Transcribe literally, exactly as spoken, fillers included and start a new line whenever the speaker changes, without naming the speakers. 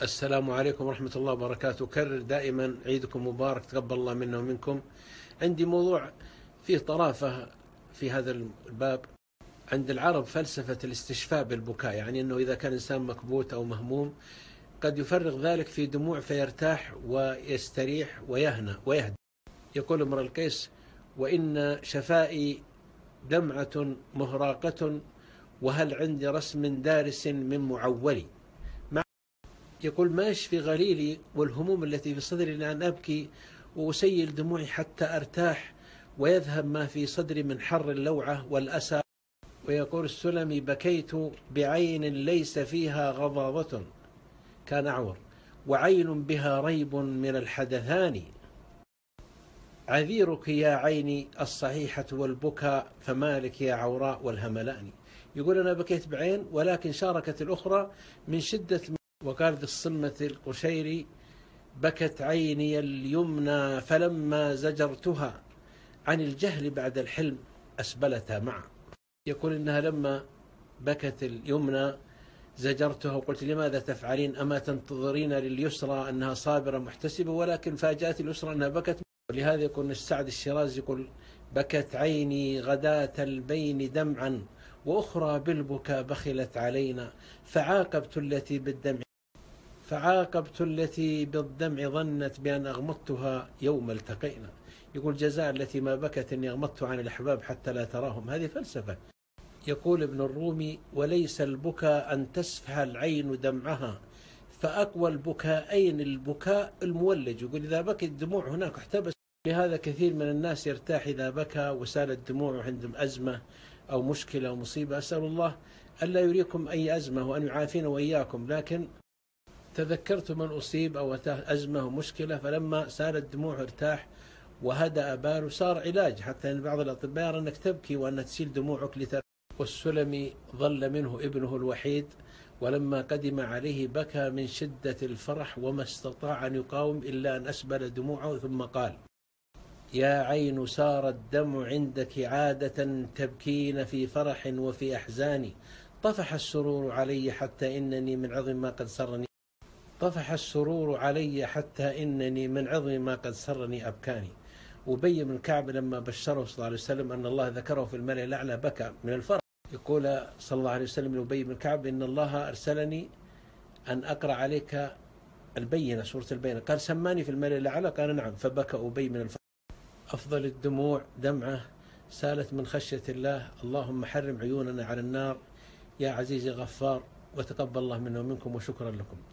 السلام عليكم ورحمة الله وبركاته. أكرر دائما عيدكم مبارك، تقبل الله منا ومنكم. عندي موضوع فيه طرافة في هذا الباب. عند العرب فلسفة الاستشفاء بالبكاء، يعني أنه إذا كان إنسان مكبوت أو مهموم قد يفرغ ذلك في دموع فيرتاح ويستريح ويهنى ويهدى. يقول امرؤ القيس: وإن شفائي دمعة مهراقة، وهل عندي رسم دارس من معولي. يقول: ما يشفي غليلي والهموم التي في صدري لأن أبكي وأسيل دموعي حتى أرتاح ويذهب ما في صدري من حر اللوعة والأسى. ويقول السلمي: بكيت بعين ليس فيها غضاضة كان أعور، وعين بها ريب من الحدثان. عذيرك يا عيني الصحيحة والبكاء، فمالك يا عوراء والهملان. يقول: أنا بكيت بعين ولكن شاركت الأخرى من شدة. وقال ذي الصمة القشيري: بكت عيني اليمنى فلما زجرتها عن الجهل بعد الحلم أسبلتها معا. يقول إنها لما بكت اليمنى زجرتها وقلت: لماذا تفعلين؟ أما تنتظرين لليسرى أنها صابرة محتسبة؟ ولكن فاجأت اليسرى أنها بكت. ولهذا يقول السعد الشيرازي يقول: بكت عيني غداة البين دمعا، وأخرى بالبكاء بخلت علينا، فعاقبت التي بالدمع فعاقبت التي بالدمع ظنت بأن أغمضتها يوم التقينا. يقول: جزاء التي ما بكت إني أغمضت عن الأحباب حتى لا تراهم. هذه فلسفة. يقول ابن الرومي: وليس البكاء أن تسفح العين دمعها، فأقوى البكاءين البكاء المولج. يقول: إذا بكت الدموع هناك احتبس. لهذا كثير من الناس يرتاح إذا بكى وسالت دموعه عندهم أزمة أو مشكلة أو مصيبة. أسأل الله ألا يريكم أي أزمة وأن يعافينا وإياكم. لكن تذكرت من أصيب أو أزمة ومشكلة، فلما سالت دموعه ارتاح وهدأ باله، صار علاج. حتى أن بعض الأطباء يرى أنك تبكي وأن تسيل دموعك لتر. والسلمي ظل منه ابنه الوحيد، ولما قدم عليه بكى من شدة الفرح وما استطاع أن يقاوم إلا أن أسبل دموعه، ثم قال: يا عين سار الدمع عندك عادة، تبكين في فرح وفي أحزان. طفح السرور علي حتى إنني من عظم ما قد سرني طفح السرور علي حتى إنني من عظم ما قد سرني أبكاني. وأبي بن كعب لما بشره صلى الله عليه وسلم أن الله ذكره في الملأ الأعلى بكى من الفرح. يقول صلى الله عليه وسلم لأبي بن كعب: إن الله أرسلني أن أقرأ عليك البينة، سورة البينة. قال: سماني في الملأ الأعلى؟ قال: نعم. فبكى أبي من الفرح. أفضل الدموع دمعة سالت من خشية الله. اللهم حرم عيوننا على النار يا عزيزي غفار، وتقبل الله منا ومنكم، وشكرا لكم.